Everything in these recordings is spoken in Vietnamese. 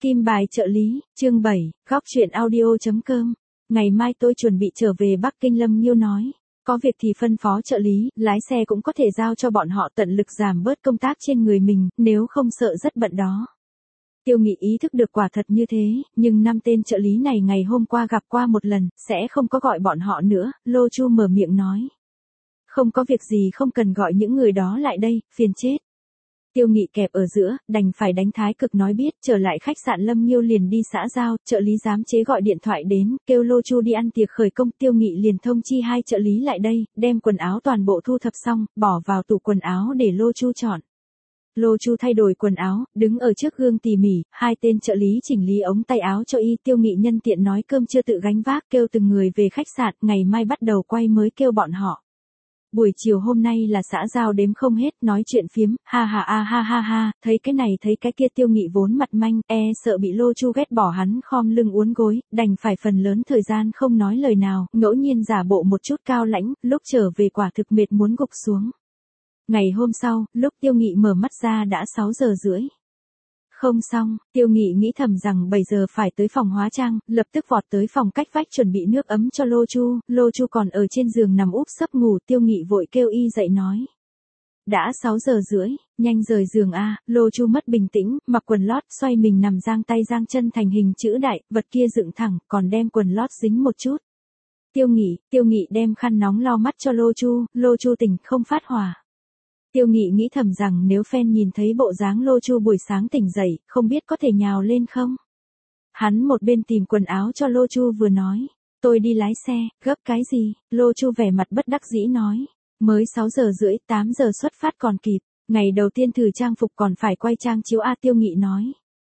Kim bài trợ lý, chương 7, góc truyện audio.com. Ngày mai tôi chuẩn bị trở về Bắc Kinh, Lâm Nghiêu nói. Có việc thì phân phó trợ lý, lái xe cũng có thể giao cho bọn họ, tận lực giảm bớt công tác trên người mình, nếu không sợ rất bận đó. Tiêu Nghị ý thức được quả thật như thế, nhưng 5 tên trợ lý này ngày hôm qua gặp qua một lần, sẽ không có gọi bọn họ nữa. Lô Chu mở miệng nói. Không có việc gì, không cần gọi những người đó lại đây, phiền chết. Tiêu Nghị kẹp ở giữa, đành phải đánh thái cực nói biết. Trở lại khách sạn, Lâm Nghiêu liền đi xã giao, trợ lý giám chế gọi điện thoại đến, kêu Lô Chu đi ăn tiệc khởi công. Tiêu Nghị liền thông chi 2 trợ lý lại đây, đem quần áo toàn bộ thu thập xong, bỏ vào tủ quần áo để Lô Chu chọn. Lô Chu thay đổi quần áo, đứng ở trước gương tỉ mỉ, 2 tên trợ lý chỉnh lý ống tay áo cho y. Tiêu Nghị nhân tiện nói cơm chưa tự gánh vác, kêu từng người về khách sạn, ngày mai bắt đầu quay mới kêu bọn họ. Buổi chiều hôm nay là xã giao đếm không hết, nói chuyện phiếm, ha ha, thấy cái này thấy cái kia. Tiêu Nghị vốn mặt manh, sợ bị Lô Chu ghét bỏ, hắn khom lưng uốn gối, đành phải phần lớn thời gian không nói lời nào, ngẫu nhiên giả bộ một chút cao lãnh, lúc trở về quả thực mệt muốn gục xuống. Ngày hôm sau, lúc Tiêu Nghị mở mắt ra đã 6 giờ rưỡi. Không xong, Tiêu Nghị nghĩ thầm rằng 7 giờ phải tới phòng hóa trang, lập tức vọt tới phòng cách vách chuẩn bị nước ấm cho Lô Chu. Lô Chu còn ở trên giường nằm úp sấp ngủ. Tiêu Nghị vội kêu y dậy nói. Đã 6 giờ rưỡi, nhanh rời giường a. Lô Chu mất bình tĩnh, mặc quần lót, xoay mình nằm giang tay giang chân thành hình chữ đại, vật kia dựng thẳng, còn đem quần lót dính một chút. Tiêu Nghị đem khăn nóng lau mắt cho Lô Chu tỉnh không phát hỏa. Tiêu Nghị nghĩ thầm rằng nếu fan nhìn thấy bộ dáng Lô Chu buổi sáng tỉnh dậy, không biết có thể nhào lên không? Hắn một bên tìm quần áo cho Lô Chu vừa nói, tôi đi lái xe, gấp cái gì? Lô Chu vẻ mặt bất đắc dĩ nói, mới 6 giờ rưỡi, 8 giờ xuất phát còn kịp, ngày đầu tiên thử trang phục còn phải quay trang chiếu a. Tiêu Nghị nói,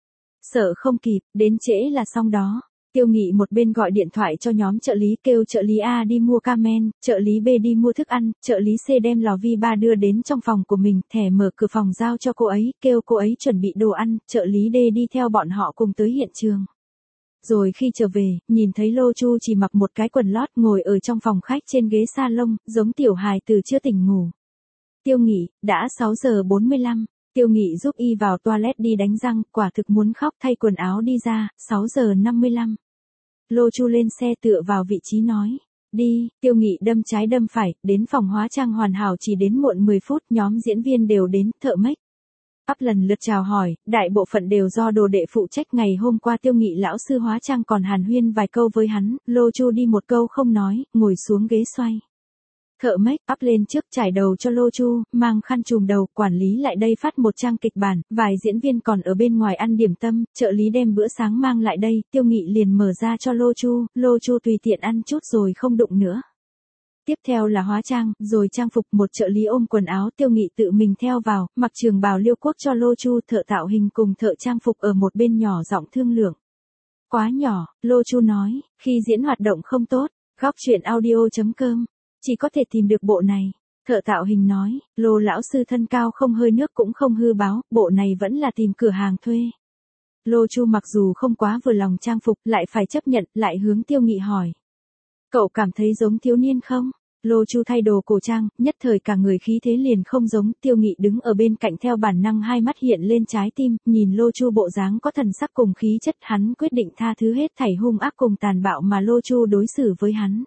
sợ không kịp, đến trễ là xong đó. Tiêu Nghị một bên gọi điện thoại cho nhóm trợ lý, kêu trợ lý A đi mua camen, trợ lý B đi mua thức ăn, trợ lý C đem lò vi ba đưa đến trong phòng của mình, thẻ mở cửa phòng giao cho cô ấy, kêu cô ấy chuẩn bị đồ ăn, trợ lý D đi theo bọn họ cùng tới hiện trường. Rồi khi trở về, nhìn thấy Lô Chu chỉ mặc một cái quần lót ngồi ở trong phòng khách trên ghế salon, giống tiểu hài từ chưa tỉnh ngủ. Tiêu Nghị, đã 6 giờ 45. Tiêu Nghị giúp y vào toilet đi đánh răng, quả thực muốn khóc, thay quần áo đi ra, 6 giờ 55. Lô Chu lên xe tựa vào vị trí nói, đi. Tiêu Nghị đâm trái đâm phải, đến phòng hóa trang hoàn hảo chỉ đến muộn 10 phút, nhóm diễn viên đều đến, thợ make up lần lượt chào hỏi, đại bộ phận đều do đồ đệ phụ trách. Ngày hôm qua Tiêu Nghị lão sư hóa trang còn hàn huyên vài câu với hắn, Lô Chu đi một câu không nói, ngồi xuống ghế xoay. Thợ make up lên trước trải đầu cho Lô Chu, mang khăn trùm đầu, quản lý lại đây phát một trang kịch bản, vài diễn viên còn ở bên ngoài ăn điểm tâm, trợ lý đem bữa sáng mang lại đây, Tiêu Nghị liền mở ra cho Lô Chu tùy tiện ăn chút rồi không đụng nữa. Tiếp theo là hóa trang, rồi trang phục, một trợ lý ôm quần áo, Tiêu Nghị tự mình theo vào, mặc trường bào liêu quốc cho Lô Chu. Thợ tạo hình cùng thợ trang phục ở một bên nhỏ giọng thương lượng. Quá nhỏ, Lô Chu nói, khi diễn hoạt động không tốt. Góc truyện audio.com. Chỉ có thể tìm được bộ này. Thợ tạo hình nói, Lô lão sư thân cao không hơi nước cũng không hư báo, bộ này vẫn là tìm cửa hàng thuê. Lô Chu mặc dù không quá vừa lòng trang phục, lại phải chấp nhận, lại hướng Tiêu Nghị hỏi. Cậu cảm thấy giống thiếu niên không? Lô Chu thay đồ cổ trang, nhất thời cả người khí thế liền không giống. Tiêu Nghị đứng ở bên cạnh theo bản năng hai mắt hiện lên trái tim, nhìn Lô Chu bộ dáng có thần sắc cùng khí chất, hắn quyết định tha thứ hết thảy hung ác cùng tàn bạo mà Lô Chu đối xử với hắn.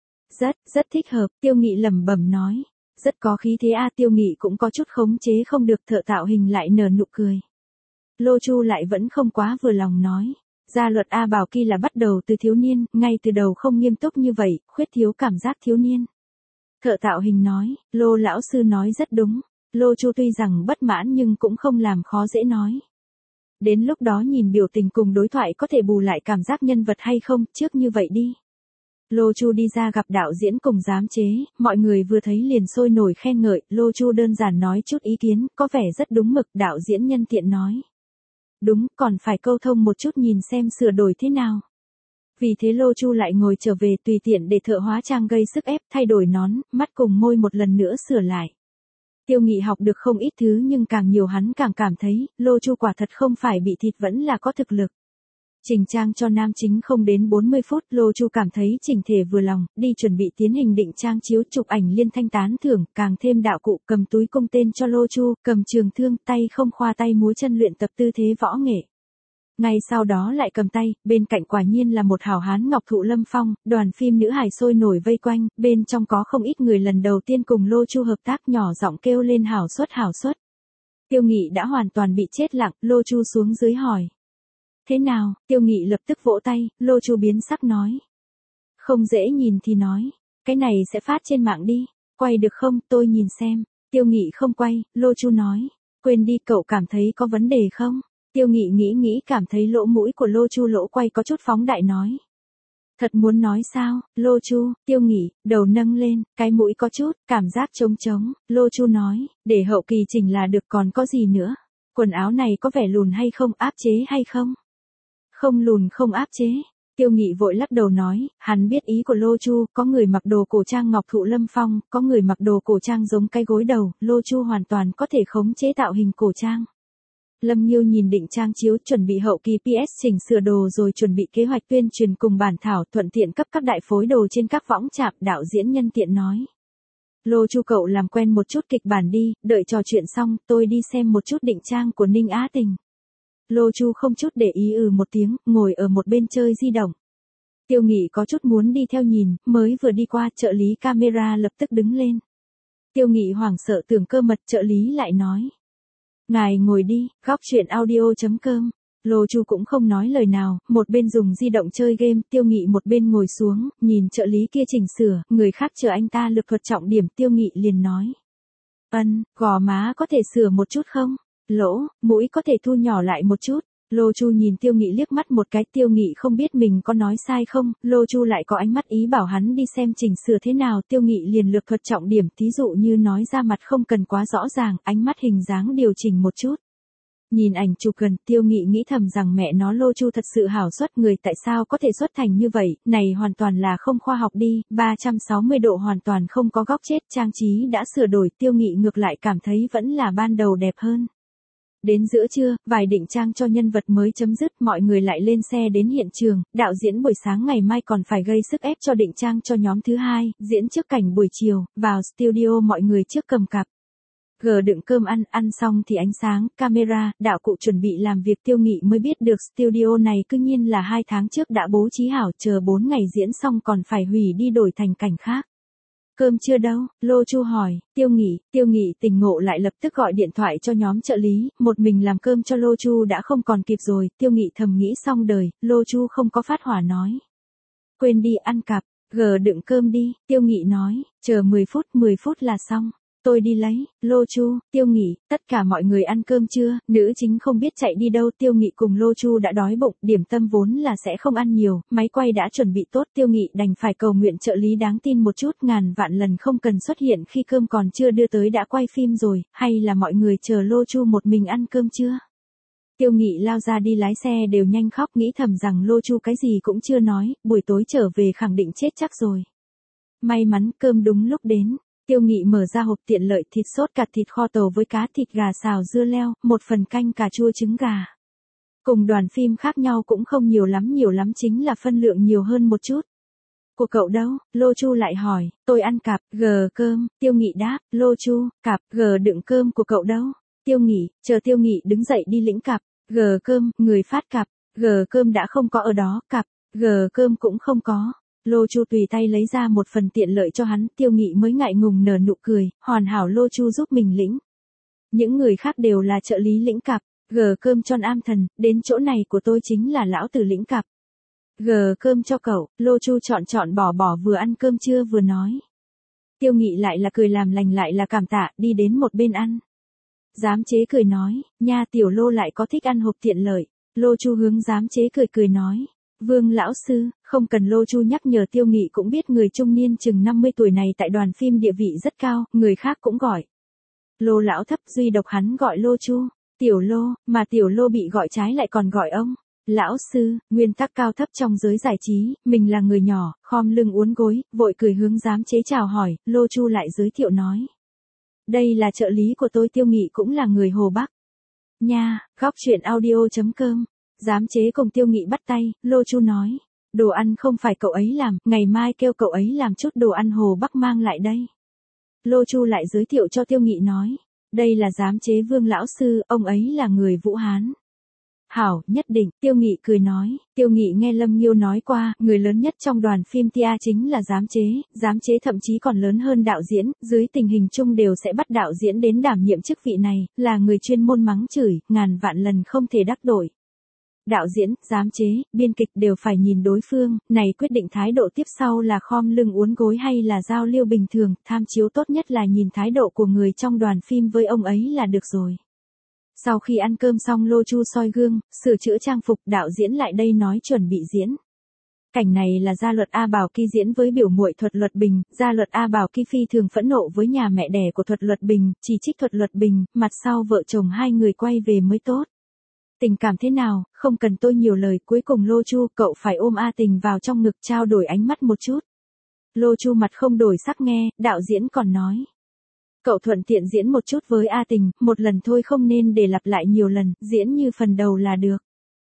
Rất thích hợp, Tiêu Nghị lẩm bẩm nói. Rất có khí thế a. Tiêu Nghị cũng có chút khống chế không được, thợ tạo hình lại nở nụ cười. Lô Chu lại vẫn không quá vừa lòng nói. Gia luật A Bảo Kỳ là bắt đầu từ thiếu niên, ngay từ đầu không nghiêm túc như vậy, khuyết thiếu cảm giác thiếu niên. Thợ tạo hình nói, Lô lão sư nói rất đúng. Lô Chu tuy rằng bất mãn nhưng cũng không làm khó dễ nói. Đến lúc đó nhìn biểu tình cùng đối thoại có thể bù lại cảm giác nhân vật hay không, trước như vậy đi. Lô Chu đi ra gặp đạo diễn cùng giám chế, mọi người vừa thấy liền sôi nổi khen ngợi. Lô Chu đơn giản nói chút ý kiến, có vẻ rất đúng mực. Đạo diễn nhân tiện nói. Đúng, còn phải câu thông một chút nhìn xem sửa đổi thế nào. Vì thế Lô Chu lại ngồi trở về, tùy tiện để thợ hóa trang gây sức ép, thay đổi nón, mắt cùng môi một lần nữa sửa lại. Tiêu Nghị học được không ít thứ nhưng càng nhiều hắn càng cảm thấy, Lô Chu quả thật không phải bị thịt vẫn là có thực lực. Chỉnh trang cho nam chính không đến 40 phút, Lô Chu cảm thấy chỉnh thể vừa lòng, đi chuẩn bị tiến hình định trang chiếu, chụp ảnh liên thanh tán thưởng, càng thêm đạo cụ, cầm túi cung tên cho Lô Chu, cầm trường thương, tay không khoa tay múa chân luyện tập tư thế võ nghệ. Ngay sau đó lại cầm tay, bên cạnh quả nhiên là một hảo hán Ngọc Thụ Lâm Phong, đoàn phim nữ hài sôi nổi vây quanh, bên trong có không ít người lần đầu tiên cùng Lô Chu hợp tác nhỏ giọng kêu lên hảo suất hảo suất. Tiêu Nghị đã hoàn toàn bị chết lặng, Lô Chu xuống dưới hỏi. Thế nào, Tiêu Nghị lập tức vỗ tay, Lô Chu biến sắc nói. Không dễ nhìn thì nói, cái này sẽ phát trên mạng đi, quay được không, tôi nhìn xem. Tiêu Nghị không quay, Lô Chu nói. Quên đi, cậu cảm thấy có vấn đề không? Tiêu Nghị nghĩ cảm thấy lỗ mũi của Lô Chu lỗ quay có chút phóng đại nói. Thật muốn nói sao, Lô Chu, Tiêu Nghị, đầu nâng lên, cái mũi có chút, cảm giác trống trống, Lô Chu nói, để hậu kỳ chỉnh là được còn có gì nữa. Quần áo này có vẻ lùn hay không, áp chế hay không? Không lùn không áp chế. Tiêu Nghị vội lắc đầu nói, hắn biết ý của Lô Chu, có người mặc đồ cổ trang Ngọc Thụ Lâm Phong, có người mặc đồ cổ trang giống cái gối đầu, Lô Chu hoàn toàn có thể khống chế tạo hình cổ trang. Lâm Nhiêu nhìn định trang chiếu chuẩn bị hậu kỳ PS chỉnh sửa đồ rồi chuẩn bị kế hoạch tuyên truyền cùng bản thảo thuận tiện cấp các đại phối đồ trên các võng chạp, đạo diễn nhân tiện nói. Lô Chu cậu làm quen một chút kịch bản đi, đợi trò chuyện xong tôi đi xem một chút định trang của Ninh Á Tình. Lô Chu không chút để ý một tiếng, ngồi ở một bên chơi di động. Tiêu Nghị có chút muốn đi theo nhìn, mới vừa đi qua trợ lý camera lập tức đứng lên. Tiêu Nghị hoảng sợ tưởng cơ mật, trợ lý lại nói. Ngài ngồi đi, góc chuyện audio.com. Lô Chu cũng không nói lời nào, một bên dùng di động chơi game, Tiêu Nghị một bên ngồi xuống, nhìn trợ lý kia chỉnh sửa, người khác chờ anh ta lực thuật trọng điểm, Tiêu Nghị liền nói. Gò má có thể sửa một chút không? Lỗ, mũi có thể thu nhỏ lại một chút. Lô Chu nhìn Tiêu Nghị liếc mắt một cái, Tiêu Nghị không biết mình có nói sai không, Lô Chu lại có ánh mắt ý bảo hắn đi xem chỉnh sửa thế nào, Tiêu Nghị liền lược thuật trọng điểm, thí dụ như nói ra mặt không cần quá rõ ràng, ánh mắt hình dáng điều chỉnh một chút. Nhìn ảnh chụp gần, Tiêu Nghị nghĩ thầm rằng mẹ nó Lô Chu thật sự hảo xuất người, tại sao có thể xuất thành như vậy, này hoàn toàn là không khoa học đi, 360 độ hoàn toàn không có góc chết, trang trí đã sửa đổi, Tiêu Nghị ngược lại cảm thấy vẫn là ban đầu đẹp hơn. Đến giữa trưa, vài định trang cho nhân vật mới chấm dứt, mọi người lại lên xe đến hiện trường, đạo diễn buổi sáng ngày mai còn phải gây sức ép cho định trang cho nhóm thứ hai, diễn trước cảnh buổi chiều, vào studio mọi người trước cầm cặp. Đựng cơm ăn xong thì ánh sáng, camera, đạo cụ chuẩn bị làm việc, Tiêu Nghị mới biết được studio này cư nhiên là 2 tháng trước đã bố trí hảo, chờ 4 ngày diễn xong còn phải hủy đi đổi thành cảnh khác. Cơm chưa đâu, Lô Chu hỏi, Tiêu Nghị tỉnh ngộ lại lập tức gọi điện thoại cho nhóm trợ lý, một mình làm cơm cho Lô Chu đã không còn kịp rồi, Tiêu Nghị thầm nghĩ xong đời, Lô Chu không có phát hỏa nói. Quên đi ăn cặp, đựng cơm đi, Tiêu Nghị nói, chờ 10 phút là xong. Tôi đi lấy, Lô Chu, Tiêu Nghị, tất cả mọi người ăn cơm chưa, nữ chính không biết chạy đi đâu, Tiêu Nghị cùng Lô Chu đã đói bụng, điểm tâm vốn là sẽ không ăn nhiều, máy quay đã chuẩn bị tốt, Tiêu Nghị đành phải cầu nguyện trợ lý đáng tin một chút, ngàn vạn lần không cần xuất hiện khi cơm còn chưa đưa tới đã quay phim rồi, hay là mọi người chờ Lô Chu một mình ăn cơm chưa? Tiêu Nghị lao ra đi lái xe đều nhanh khóc, nghĩ thầm rằng Lô Chu cái gì cũng chưa nói, buổi tối trở về khẳng định chết chắc rồi. May mắn cơm đúng lúc đến. Tiêu Nghị mở ra hộp tiện lợi, thịt sốt cặt, thịt kho tàu với cá, thịt gà xào dưa leo, một phần canh cà chua trứng gà. Cùng đoàn phim khác nhau cũng không nhiều lắm chính là phân lượng nhiều hơn một chút. Của cậu đâu? Lô Chu lại hỏi, tôi ăn cặp, cơm, Tiêu Nghị đáp, Lô Chu, cặp, đựng cơm của cậu đâu? Tiêu Nghị, chờ Tiêu Nghị đứng dậy đi lĩnh cặp, cơm, người phát cặp, cơm đã không có ở đó, cặp, cơm cũng không có. Lô Chu tùy tay lấy ra một phần tiện lợi cho hắn, Tiêu Nghị mới ngại ngùng nở nụ cười, hoàn hảo Lô Chu giúp mình lĩnh. Những người khác đều là trợ lý lĩnh cặp, cơm cho am thần, đến chỗ này của tôi chính là lão tử lĩnh cặp. Cơm cho cậu, Lô Chu chọn bỏ vừa ăn cơm trưa vừa nói. Tiêu Nghị lại là cười làm lành lại là cảm tạ, đi đến một bên ăn. Giám chế cười nói, nha tiểu Lô lại có thích ăn hộp tiện lợi. Lô Chu hướng giám chế cười nói. Vương lão sư, không cần. Lô Chu nhắc nhở, Tiêu Nghị cũng biết người trung niên chừng 50 tuổi này tại đoàn phim địa vị rất cao, người khác cũng gọi. Lô lão thấp, duy độc hắn gọi Lô Chu, tiểu Lô, mà tiểu Lô bị gọi trái lại còn gọi ông. Lão sư, nguyên tắc cao thấp trong giới giải trí, mình là người nhỏ, khom lưng uốn gối, vội cười hướng giám chế chào hỏi, Lô Chu lại giới thiệu nói. Đây là trợ lý của tôi. Tiêu Nghị cũng là người Hồ Bắc. Nha, góc chuyện audio.com. Giám chế cùng Tiêu Nghị bắt tay, Lô Chu nói. Đồ ăn không phải cậu ấy làm, ngày mai kêu cậu ấy làm chút đồ ăn Hồ Bắc mang lại đây. Lô Chu lại giới thiệu cho Tiêu Nghị nói. Đây là giám chế Vương lão sư, ông ấy là người Vũ Hán. Hảo, nhất định, Tiêu Nghị cười nói. Tiêu Nghị nghe Lâm Nghiêu nói qua, người lớn nhất trong đoàn phim Tia chính là giám chế thậm chí còn lớn hơn đạo diễn, dưới tình hình chung đều sẽ bắt đạo diễn đến đảm nhiệm chức vị này, là người chuyên môn mắng chửi, ngàn vạn lần không thể đắc tội. Đạo diễn, giám chế, biên kịch đều phải nhìn đối phương, này quyết định thái độ tiếp sau là khom lưng uốn gối hay là giao lưu bình thường, tham chiếu tốt nhất là nhìn thái độ của người trong đoàn phim với ông ấy là được rồi. Sau khi ăn cơm xong Lô Chu soi gương, sửa chữa trang phục, đạo diễn lại đây nói chuẩn bị diễn. Cảnh này là Gia Luật A Bảo Kỳ diễn với biểu muội Thuật Luật Bình, Gia Luật A Bảo Kỳ phi thường phẫn nộ với nhà mẹ đẻ của Thuật Luật Bình, chỉ trích Thuật Luật Bình, mặt sau vợ chồng hai người quay về mới tốt. Tình cảm thế nào, không cần tôi nhiều lời, cuối cùng Lô Chu, cậu phải ôm A Tình vào trong ngực trao đổi ánh mắt một chút. Lô Chu mặt không đổi sắc nghe, đạo diễn còn nói. Cậu thuận tiện diễn một chút với A Tình, một lần thôi không nên để lặp lại nhiều lần, diễn như phần đầu là được.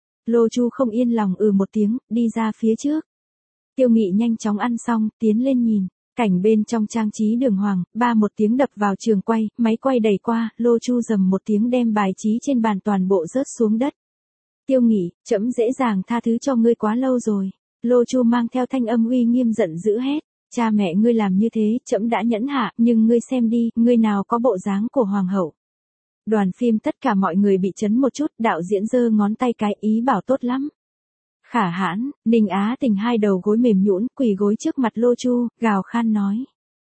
Lô Chu không yên lòng một tiếng, đi ra phía trước. Tiêu Nghị nhanh chóng ăn xong, tiến lên nhìn. Cảnh bên trong trang trí đường hoàng, một tiếng đập vào trường quay, máy quay đẩy qua, Lô Chu rầm một tiếng đem bài trí trên bàn toàn bộ rớt xuống đất. Tiêu Nghị, trẫm dễ dàng tha thứ cho ngươi quá lâu rồi. Lô Chu mang theo thanh âm uy nghiêm giận dữ hét. Cha mẹ ngươi làm như thế, trẫm đã nhẫn hạ, nhưng ngươi xem đi, ngươi nào có bộ dáng của hoàng hậu. Đoàn phim tất cả mọi người bị chấn một chút, đạo diễn giơ ngón tay cái ý bảo tốt lắm. Khả hãn, Ninh Á Tình hai đầu gối mềm nhũn, quỳ gối trước mặt Lô Chu, gào khan nói.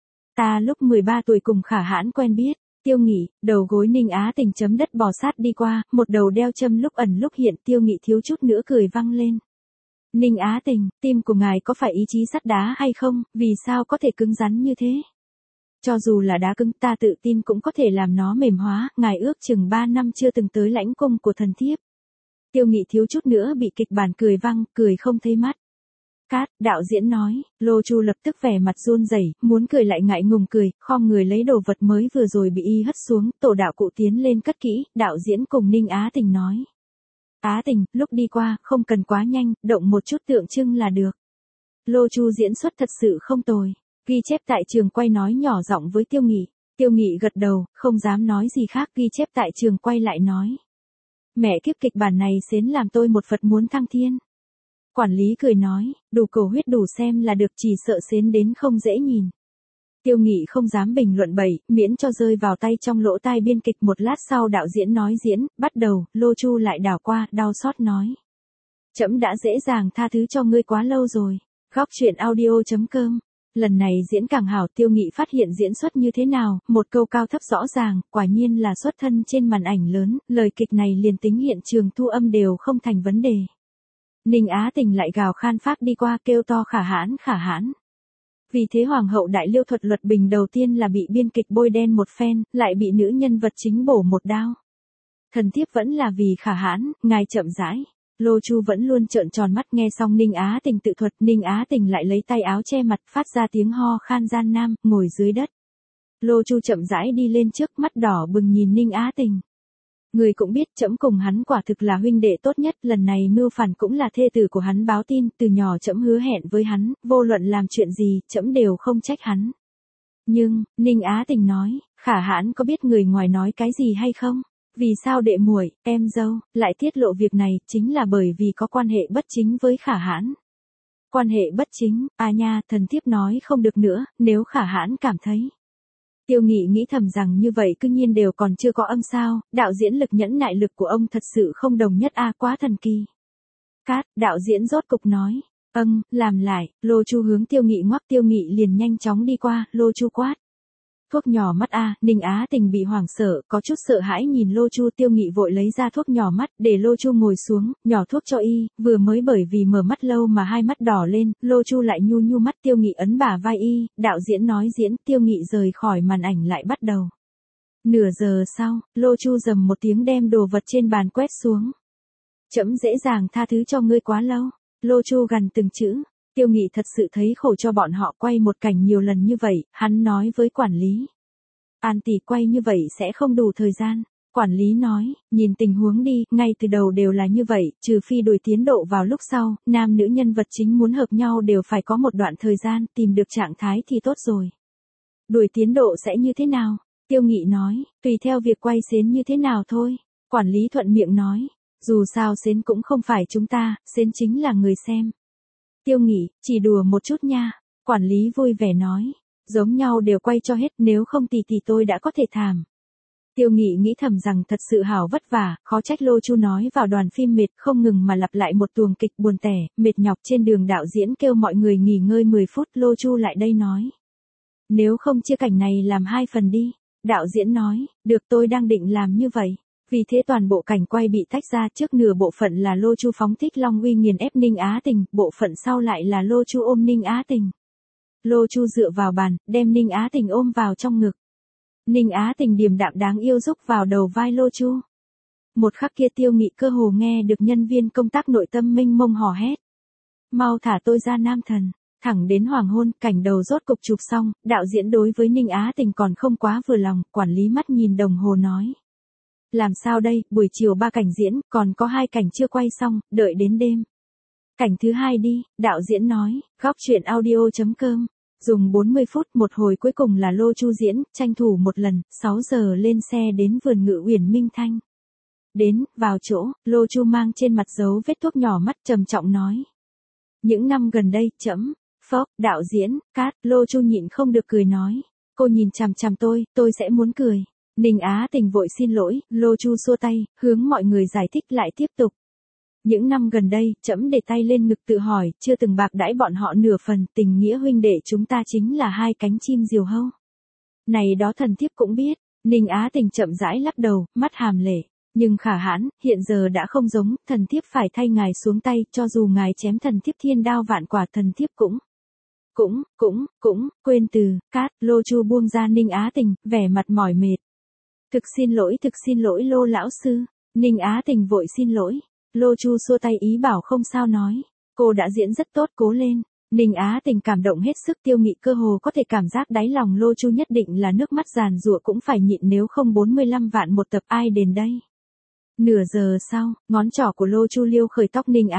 Ta lúc 13 tuổi cùng Khả hãn quen biết. Tiêu Nghị, đầu gối Ninh Á Tình chấm đất bò sát đi qua, một đầu đeo châm lúc ẩn lúc hiện, Tiêu Nghị thiếu chút nữa cười vang lên. Ninh Á Tình, tim của ngài có phải ý chí sắt đá hay không, vì sao có thể cứng rắn như thế? Cho dù là đá cứng, ta tự tin cũng có thể làm nó mềm hóa, ngài ước chừng 3 năm chưa từng tới lãnh cung của thần thiếp. Tiêu Nghị thiếu chút nữa bị kịch bản cười văng, cười không thấy mắt. Cát, đạo diễn nói, Lô Chu lập tức vẻ mặt run rẩy, muốn cười lại ngại ngùng cười, khom người lấy đồ vật mới vừa rồi bị y hất xuống, tổ đạo cụ tiến lên cất kỹ, đạo diễn cùng Ninh Á Tình nói. Á Tình, lúc đi qua, không cần quá nhanh, động một chút tượng trưng là được. Lô Chu diễn xuất thật sự không tồi. Ghi chép tại trường quay nói nhỏ giọng với Tiêu Nghị. Tiêu Nghị gật đầu, không dám nói gì khác, ghi chép tại trường quay lại nói. Mẹ kiếp, kịch bản này xến làm tôi một Phật muốn thăng thiên. Quản lý cười nói, đủ cầu huyết đủ xem là được, chỉ sợ xến đến không dễ nhìn. Tiêu Nghị không dám bình luận bậy, miễn cho rơi vào tay trong lỗ tai biên kịch. Một lát sau đạo diễn nói diễn, bắt đầu, Lô Chu lại đảo qua, đau xót nói. Trẫm đã dễ dàng tha thứ cho ngươi quá lâu rồi. Góc truyện audio.com. Lần này diễn càng hảo. Tiêu Nghị phát hiện diễn xuất như thế nào, một câu cao thấp rõ ràng, quả nhiên là xuất thân trên màn ảnh lớn, lời kịch này liền tính hiện trường thu âm đều không thành vấn đề. Ninh Á Tình lại gào khan phát đi qua, kêu to khả hãn khả hãn. Vì thế Hoàng hậu Đại Liêu Thuật Luật Bình đầu tiên là bị biên kịch bôi đen một phen, lại bị nữ nhân vật chính bổ một đao. Thần thiếp vẫn là vì khả hãn, ngài chậm rãi. Lô Chu vẫn luôn trợn tròn mắt, nghe xong Ninh Á Tình tự thuật, Ninh Á Tình lại lấy tay áo che mặt, phát ra tiếng ho khan gian nam, ngồi dưới đất. Lô Chu chậm rãi đi lên trước, mắt đỏ bừng nhìn Ninh Á Tình. Người cũng biết trẫm cùng hắn quả thực là huynh đệ tốt nhất, lần này mưu phản cũng là thê tử của hắn báo tin, từ nhỏ trẫm hứa hẹn với hắn, vô luận làm chuyện gì, trẫm đều không trách hắn. Nhưng, Ninh Á Tình nói, khả hãn có biết người ngoài nói cái gì hay không? Vì sao đệ muội, em dâu, lại tiết lộ việc này, chính là bởi vì có quan hệ bất chính với khả hãn. Quan hệ bất chính, nha, thần thiếp nói không được nữa, nếu khả hãn cảm thấy. Tiêu Nghị nghĩ thầm rằng như vậy cư nhiên đều còn chưa có âm sao, đạo diễn lực nhẫn nại lực của ông thật sự không đồng nhất quá thần kỳ. Cát, đạo diễn rốt cục nói, làm lại, Lô Chu hướng Tiêu Nghị ngoắc, Tiêu Nghị liền nhanh chóng đi qua, Lô Chu quát. Thuốc nhỏ mắt Ninh Á Tình bị hoảng sợ, có chút sợ hãi nhìn Lô Chu. Tiêu Nghị vội lấy ra thuốc nhỏ mắt, để Lô Chu ngồi xuống, nhỏ thuốc cho y, vừa mới bởi vì mở mắt lâu mà hai mắt đỏ lên, Lô Chu lại nhu nhu mắt. Tiêu Nghị ấn bả vai y, đạo diễn nói diễn, Tiêu Nghị rời khỏi màn ảnh lại bắt đầu. Nửa giờ sau, Lô Chu rầm một tiếng đem đồ vật trên bàn quét xuống. Trẫm dễ dàng tha thứ cho ngươi quá lâu. Lô Chu gằn từng chữ. Tiêu Nghị thật sự thấy khổ cho bọn họ, quay một cảnh nhiều lần như vậy, hắn nói với quản lý. An tỷ quay như vậy sẽ không đủ thời gian. Quản lý nói, nhìn tình huống đi, ngay từ đầu đều là như vậy, trừ phi đuổi tiến độ vào lúc sau, nam nữ nhân vật chính muốn hợp nhau đều phải có một đoạn thời gian, tìm được trạng thái thì tốt rồi. Đuổi tiến độ sẽ như thế nào? Tiêu Nghị nói, tùy theo việc quay xến như thế nào thôi. Quản lý thuận miệng nói. Dù sao xến cũng không phải chúng ta, xến chính là người xem. Tiêu Nghị, chỉ đùa một chút nha. Quản lý vui vẻ nói. Giống nhau đều quay cho hết, nếu không thì tôi đã có thể thảm. Tiêu Nghị nghĩ thầm rằng thật sự hảo vất vả, khó trách Lô Chu nói vào đoàn phim mệt không ngừng mà lặp lại một tuồng kịch buồn tẻ, mệt nhọc trên đường đạo diễn kêu mọi người nghỉ ngơi 10 phút, Lô Chu lại đây nói. Nếu không chia cảnh này làm 2 phần đi. Đạo diễn nói, được tôi đang định làm như vậy. Vì thế toàn bộ cảnh quay bị tách ra, trước nửa bộ phận là Lô Chu phóng thích Long Uy nghiền ép Ninh Á Tình, bộ phận sau lại là Lô Chu ôm Ninh Á Tình. Lô Chu dựa vào bàn, đem Ninh Á Tình ôm vào trong ngực. Ninh Á Tình điềm đạm đáng yêu rúc vào đầu vai Lô Chu. Một khắc kia Tiêu Nghị cơ hồ nghe được nhân viên công tác nội tâm mênh mông hò hét. Mau thả tôi ra nam thần. Thẳng đến hoàng hôn, cảnh đầu rốt cục chụp xong, đạo diễn đối với Ninh Á Tình còn không quá vừa lòng, quản lý mắt nhìn đồng hồ nói. Làm sao đây, buổi chiều 3 cảnh diễn, còn có 2 cảnh chưa quay xong, đợi đến đêm. Cảnh thứ 2 đi, đạo diễn nói, góc chuyện audio.com. Dùng 40 phút, một hồi cuối cùng là Lô Chu diễn, tranh thủ một lần, 6 giờ lên xe đến vườn ngự Uyển Minh Thanh. Đến, vào chỗ, Lô Chu mang trên mặt dấu vết thuốc nhỏ mắt trầm trọng nói. Những năm gần đây, phốc, đạo diễn, cát, Lô Chu nhịn không được cười nói. Cô nhìn chằm chằm tôi sẽ muốn cười. Ninh Á Tình vội xin lỗi, Lô Chu xua tay, hướng mọi người giải thích lại tiếp tục. Những năm gần đây, để tay lên ngực tự hỏi, chưa từng bạc đãi bọn họ nửa phần, tình nghĩa huynh đệ chúng ta chính là 2 cánh chim diều hâu. Này đó thần thiếp cũng biết, Ninh Á Tình chậm rãi lắc đầu, mắt hàm lệ. Nhưng Khả Hãn, hiện giờ đã không giống, thần thiếp phải thay ngài xuống tay, cho dù ngài chém thần thiếp thiên đao vạn quả thần thiếp cũng, quên từ, cát, Lô Chu buông ra Ninh Á Tình, vẻ mặt mỏi mệt. Thực xin lỗi Lô lão sư. Ninh Á Tình vội xin lỗi. Lô Chu xua tay ý bảo không sao nói. Cô đã diễn rất tốt, cố lên. Ninh Á Tình cảm động hết sức, Tiêu Nghị cơ hồ có thể cảm giác đáy lòng Lô Chu nhất định là nước mắt giàn giụa cũng phải nhịn, nếu không 45 vạn một tập ai đền đây. Nửa giờ sau, ngón trỏ của Lô Chu liêu khởi tóc Ninh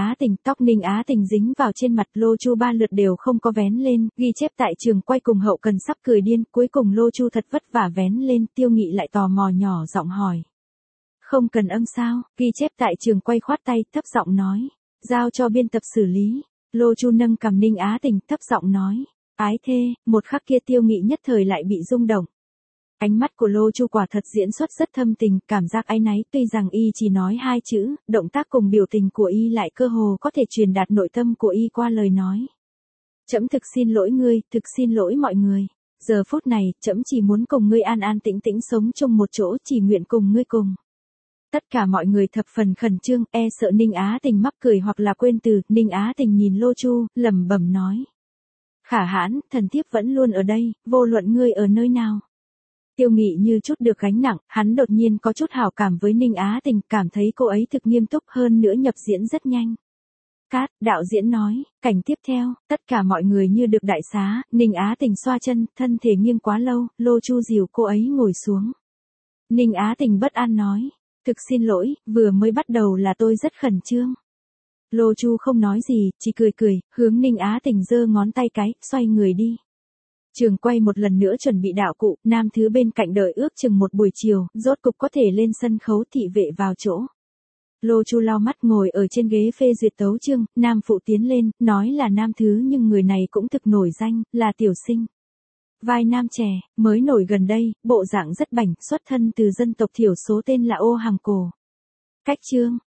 Á Tình dính vào trên mặt Lô Chu 3 lượt đều không có vén lên, ghi chép tại trường quay cùng hậu cần sắp cười điên, cuối cùng Lô Chu thật vất vả vén lên, Tiêu Nghị lại tò mò nhỏ giọng hỏi. Không cần âm sao, ghi chép tại trường quay khoát tay, thấp giọng nói. Giao cho biên tập xử lý. Lô Chu nâng cằm Ninh Á Tình, thấp giọng nói. Ái thê, một khắc kia Tiêu Nghị nhất thời lại bị rung động. Ánh mắt của Lô Chu quả thật diễn xuất rất thâm tình, cảm giác áy náy, tuy rằng y chỉ nói 2 chữ, động tác cùng biểu tình của y lại cơ hồ có thể truyền đạt nội tâm của y qua lời nói. Thực xin lỗi ngươi, thực xin lỗi mọi người. Giờ phút này, chỉ muốn cùng ngươi an an tĩnh tĩnh sống chung một chỗ, chỉ nguyện cùng ngươi cùng. Tất cả mọi người thập phần khẩn trương, e sợ Ninh Á Tình mắc cười hoặc là quên từ, Ninh Á Tình nhìn Lô Chu, lẩm bẩm nói. Khả Hãn, thần thiếp vẫn luôn ở đây, vô luận ngươi ở nơi nào. Tiêu Nghị như chút được gánh nặng, hắn đột nhiên có chút hảo cảm với Ninh Á Tình, cảm thấy cô ấy thực nghiêm túc, hơn nữa nhập diễn rất nhanh. Cát, đạo diễn nói, cảnh tiếp theo, tất cả mọi người như được đại xá, Ninh Á Tình xoa chân, thân thể nghiêng quá lâu, Lô Chu dìu cô ấy ngồi xuống. Ninh Á Tình bất an nói, thực xin lỗi, vừa mới bắt đầu là tôi rất khẩn trương. Lô Chu không nói gì, chỉ cười, hướng Ninh Á Tình giơ ngón tay cái, xoay người đi. Trường quay một lần nữa chuẩn bị đạo cụ, nam thứ bên cạnh đợi ước chừng một buổi chiều, rốt cục có thể lên sân khấu, thị vệ vào chỗ. Lô Chu lau mắt ngồi ở trên ghế phê duyệt tấu chương, nam phụ tiến lên, nói là nam thứ nhưng người này cũng thực nổi danh, là Tiểu Sinh. Vai nam trẻ, mới nổi gần đây, bộ dạng rất bảnh, xuất thân từ dân tộc thiểu số tên là Ô Hàng Cổ. Cách chương,